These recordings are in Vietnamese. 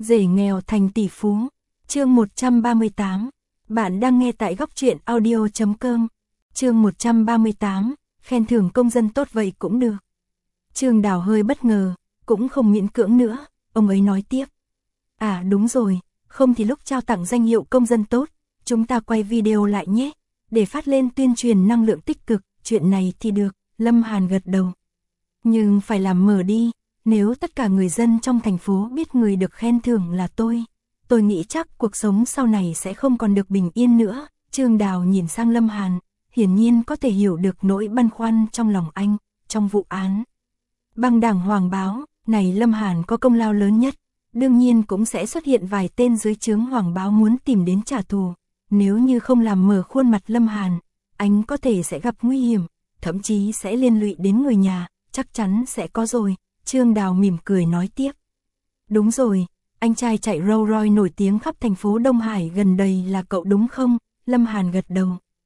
Rể nghèo thành tỷ phú. Chương 138. Bạn đang nghe tại góc truyện audio.com. Chương 138. Khen thưởng công dân tốt vậy cũng được. Trương Đào hơi bất ngờ, cũng không miễn cưỡng nữa, ông ấy nói tiếp. À đúng rồi, không thì lúc trao tặng danh hiệu công dân tốt, chúng ta quay video lại nhé, để phát lên tuyên truyền năng lượng tích cực, chuyện này thì được, Lâm Hàn gật đầu. Nhưng phải làm mở đi, nếu tất cả người dân trong thành phố biết người được khen thưởng là tôi nghĩ chắc cuộc sống sau này sẽ không còn được bình yên nữa. Trương Đào nhìn sang Lâm Hàn, hiển nhiên có thể hiểu được nỗi băn khoăn trong lòng anh, trong vụ án băng đảng Hoàng Báo, này Lâm Hàn có công lao lớn nhất, đương nhiên cũng sẽ xuất hiện vài tên dưới trướng Hoàng Báo muốn tìm đến trả thù. Nếu như không làm mở khuôn mặt Lâm Hàn, anh có thể sẽ gặp nguy hiểm, thậm chí sẽ liên lụy đến người nhà, chắc chắn sẽ có rồi. Trương Đào mỉm cười nói tiếp. Đúng rồi, anh trai chạy Rolls Royce nổi tiếng khắp thành phố Đông Hải gần đây là cậu đúng không? Lâm Hàn gật đầu.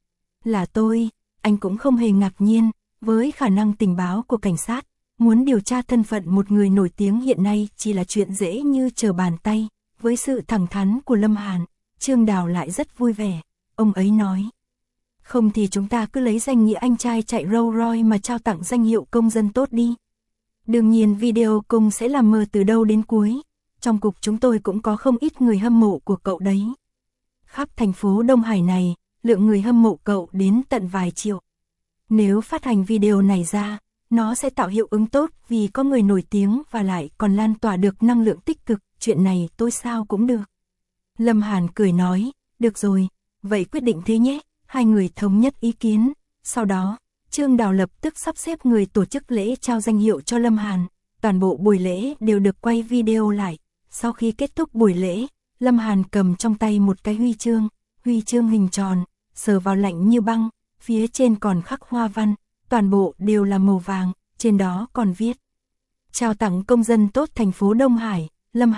Là tôi, anh cũng không hề ngạc nhiên, với khả năng tình báo của cảnh sát, muốn điều tra thân phận một người nổi tiếng hiện nay chỉ là chuyện dễ như trở bàn tay. Với sự thẳng thắn của Lâm Hàn, Trương Đào lại rất vui vẻ, ông ấy nói. Không thì chúng ta cứ lấy danh nghĩa anh trai chạy Rolls Royce mà trao tặng danh hiệu công dân tốt đi. Đương nhiên video cùng sẽ làm mờ từ đầu đến cuối, trong cục chúng tôi cũng có không ít người hâm mộ của cậu đấy. Khắp thành phố Đông Hải này, lượng người hâm mộ cậu đến tận vài triệu. Nếu phát hành video này ra, nó sẽ tạo hiệu ứng tốt vì có người nổi tiếng và lại còn lan tỏa được năng lượng tích cực, chuyện này tôi sao cũng được. Lâm Hàn cười nói, được rồi, vậy quyết định thế nhé, hai người thống nhất ý kiến. Sau đó, Trương Đào lập tức sắp xếp người tổ chức lễ trao danh hiệu cho Lâm Hàn, toàn bộ buổi lễ đều được quay video lại. Sau khi kết thúc buổi lễ, Lâm Hàn cầm trong tay một cái huy chương hình tròn, sờ vào lạnh như băng, phía trên còn khắc hoa văn, toàn bộ đều là màu vàng, trên đó còn viết. Trao tặng công dân tốt thành phố Đông Hải,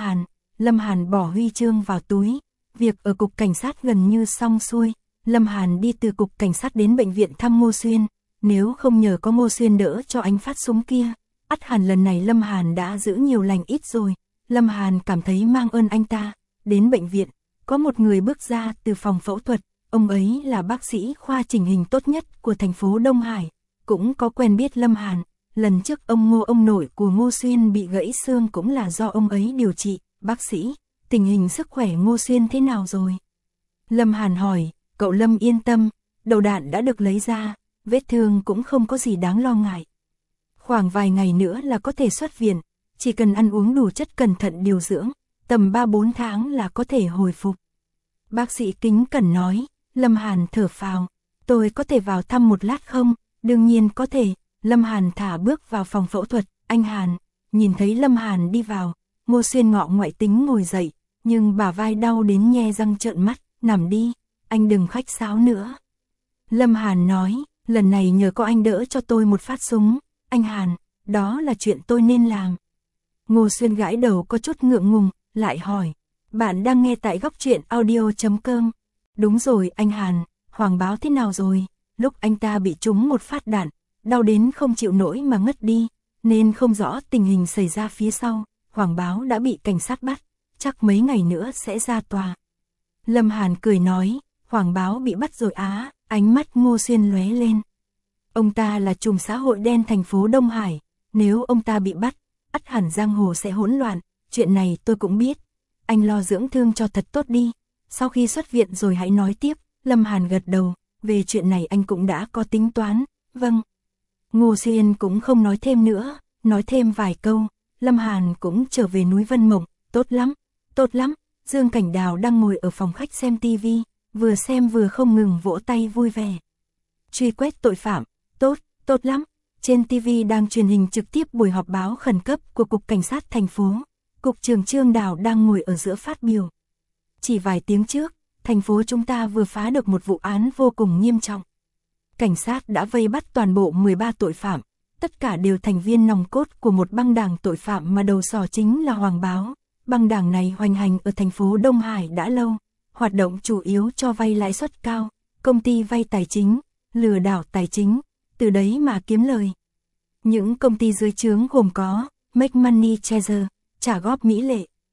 Lâm Hàn bỏ huy chương vào túi, việc ở cục cảnh sát gần như xong xuôi, Lâm Hàn đi từ cục cảnh sát đến bệnh viện thăm Ngô Xuyên, nếu không nhờ có Ngô Xuyên đỡ cho anh phát súng kia, ắt hẳn lần này Lâm Hàn đã giữ nhiều lành ít rồi. Lâm Hàn cảm thấy mang ơn anh ta. Đến bệnh viện, có một người bước ra từ phòng phẫu thuật, ông ấy là bác sĩ khoa chỉnh hình tốt nhất của thành phố Đông Hải, cũng có quen biết Lâm Hàn. Lần trước ông nội của Ngô Xuyên bị gãy xương cũng là do ông ấy điều trị. Bác sĩ, tình hình sức khỏe Ngô Xuyên thế nào rồi? Lâm Hàn hỏi. Cậu Lâm yên tâm, đầu đạn đã được lấy ra, vết thương cũng không có gì đáng lo ngại. Khoảng vài ngày nữa là có thể xuất viện, chỉ cần ăn uống đủ chất cẩn thận điều dưỡng, tầm 3-4 tháng là có thể hồi phục. Bác sĩ kính cẩn nói. Lâm Hàn thở phào, tôi có thể vào thăm một lát không? Đương nhiên có thể. Lâm Hàn thả bước vào phòng phẫu thuật. Anh Hàn. Nhìn thấy Lâm Hàn đi vào, Ngô Xuyên ngọ ngoại tính ngồi dậy, nhưng bả vai đau đến nhe răng trợn mắt. Nằm đi, anh đừng khách sáo nữa. Lâm Hàn nói, lần này nhờ có anh đỡ cho tôi một phát súng. Anh Hàn, đó là chuyện tôi nên làm. Ngô Xuyên gãi đầu có chút ngượng ngùng, lại hỏi. Bạn đang nghe tại góc truyện audio.com. Đúng rồi anh Hàn, Hoàng Báo thế nào rồi? Lúc anh ta bị trúng một phát đạn, đau đến không chịu nổi mà ngất đi, nên không rõ tình hình xảy ra phía sau. Hoàng Báo đã bị cảnh sát bắt, chắc mấy ngày nữa sẽ ra tòa. Lâm Hàn cười nói, Hoàng Báo bị bắt rồi á? Ánh mắt Ngô Xuyên lóe lên. Ông ta là trùm xã hội đen thành phố Đông Hải, nếu ông ta bị bắt, ắt hẳn giang hồ sẽ hỗn loạn, chuyện này tôi cũng biết. Anh lo dưỡng thương cho thật tốt đi, sau khi xuất viện rồi hãy nói tiếp. Lâm Hàn gật đầu, về chuyện này anh cũng đã có tính toán. Vâng. Ngô Xuyên cũng không nói thêm nữa, nói thêm vài câu, Lâm Hàn cũng trở về núi Vân Mộng. Tốt lắm. Dương Cảnh Đào đang ngồi ở phòng khách xem tivi, vừa xem vừa không ngừng vỗ tay vui vẻ. Truy quét tội phạm, tốt lắm. Trên tivi đang truyền hình trực tiếp buổi họp báo khẩn cấp của Cục Cảnh sát thành phố. Cục trưởng Trương Đào đang ngồi ở giữa phát biểu. Chỉ vài tiếng trước, thành phố chúng ta vừa phá được một vụ án vô cùng nghiêm trọng. Cảnh sát đã vây bắt toàn bộ 13 tội phạm, tất cả đều thành viên nòng cốt của một băng đảng tội phạm mà đầu sỏ chính là Hoàng Báo. Băng đảng này hoành hành ở thành phố Đông Hải đã lâu, hoạt động chủ yếu cho vay lãi suất cao, công ty vay tài chính, lừa đảo tài chính, từ đấy mà kiếm lời. Những công ty dưới trướng gồm có Make Money Chaser, trả góp mỹ lệ,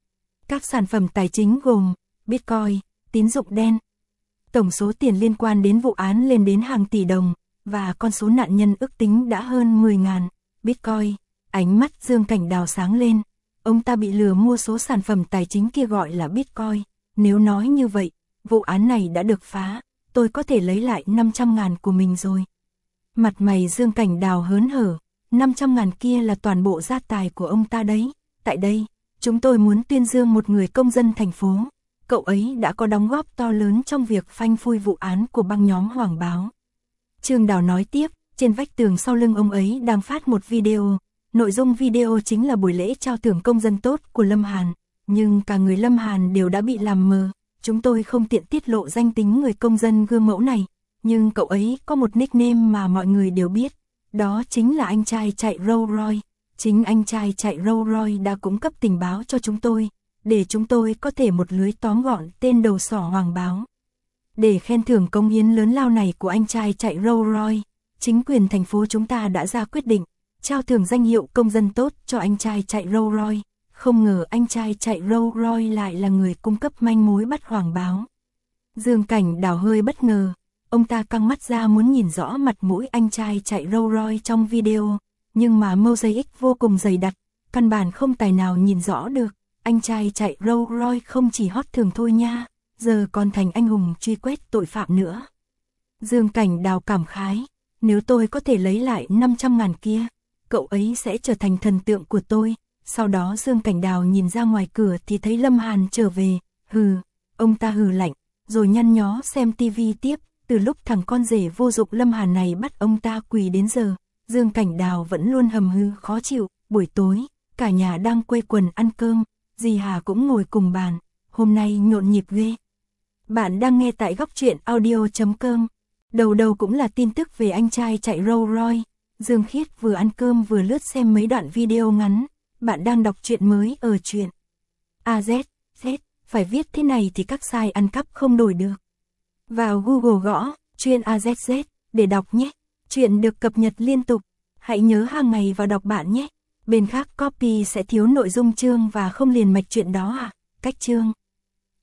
Các sản phẩm tài chính gồm Bitcoin, tín dụng đen. Tổng số tiền liên quan đến vụ án lên đến hàng tỷ đồng, và con số nạn nhân ước tính đã hơn 10.000 Bitcoin. Ánh mắt Dương Cảnh Đào sáng lên. Ông ta bị lừa mua số sản phẩm tài chính kia gọi là Bitcoin. Nếu nói như vậy, vụ án này đã được phá, tôi có thể lấy lại 500.000 của mình rồi. Mặt mày Dương Cảnh Đào hớn hở, 500.000 kia là toàn bộ gia tài của ông ta đấy. Tại đây, chúng tôi muốn tuyên dương một người công dân thành phố. Cậu ấy đã có đóng góp to lớn trong việc phanh phui vụ án của băng nhóm Hoàng Báo. Trương Đào nói tiếp, trên vách tường sau lưng ông ấy đang phát một video. Nội dung video chính là buổi lễ trao thưởng công dân tốt của Lâm Hàn. Nhưng cả người Lâm Hàn đều đã bị làm mờ. Chúng tôi không tiện tiết lộ danh tính người công dân gương mẫu này. Nhưng cậu ấy có một nickname mà mọi người đều biết. Đó chính là anh trai chạy Rolls Royce. Chính anh trai chạy Rolls Royce đã cung cấp tình báo cho chúng tôi, để chúng tôi có thể một lưới tóm gọn tên đầu sỏ Hoàng Báo. Để khen thưởng công hiến lớn lao này của anh trai chạy Rolls Royce, chính quyền thành phố chúng ta đã ra quyết định trao thưởng danh hiệu công dân tốt cho anh trai chạy Rolls Royce. Không ngờ anh trai chạy Rolls Royce lại là người cung cấp manh mối bắt Hoàng Báo. Dương Cảnh Đào hơi bất ngờ, ông ta căng mắt ra muốn nhìn rõ mặt mũi anh trai chạy Rolls Royce trong video, nhưng mà mosaic vô cùng dày đặc, căn bản không tài nào nhìn rõ được. Anh trai chạy Rolls Royce không chỉ hot thường thôi nha, giờ còn thành anh hùng truy quét tội phạm nữa. Dương Cảnh Đào cảm khái, nếu tôi có thể lấy lại 500.000 kia, cậu ấy sẽ trở thành thần tượng của tôi. Sau đó Dương Cảnh Đào nhìn ra ngoài cửa thì thấy Lâm Hàn trở về, ông ta hừ lạnh, rồi nhăn nhó xem tivi tiếp. Từ lúc thằng con rể vô dụng Lâm Hàn này bắt ông ta quỳ đến giờ, Dương Cảnh Đào vẫn luôn hầm hừ khó chịu. Buổi tối, cả nhà đang quây quần ăn cơm, dì Hà cũng ngồi cùng bàn, hôm nay nhộn nhịp ghê. Bạn đang nghe tại góc truyện audio.com. Đầu cũng là tin tức về anh trai chạy Rolls Royce. Dương Khiết vừa ăn cơm vừa lướt xem mấy đoạn video ngắn. Bạn đang đọc truyện mới ở truyện AZZ, phải viết thế này thì các site ăn cắp không đổi được. Vào Google gõ truyện AZZ để đọc nhé. Truyện được cập nhật liên tục. Hãy nhớ hàng ngày vào đọc bạn nhé. Bên khác copy sẽ thiếu nội dung chương và không liền mạch truyện đó à? Cách chương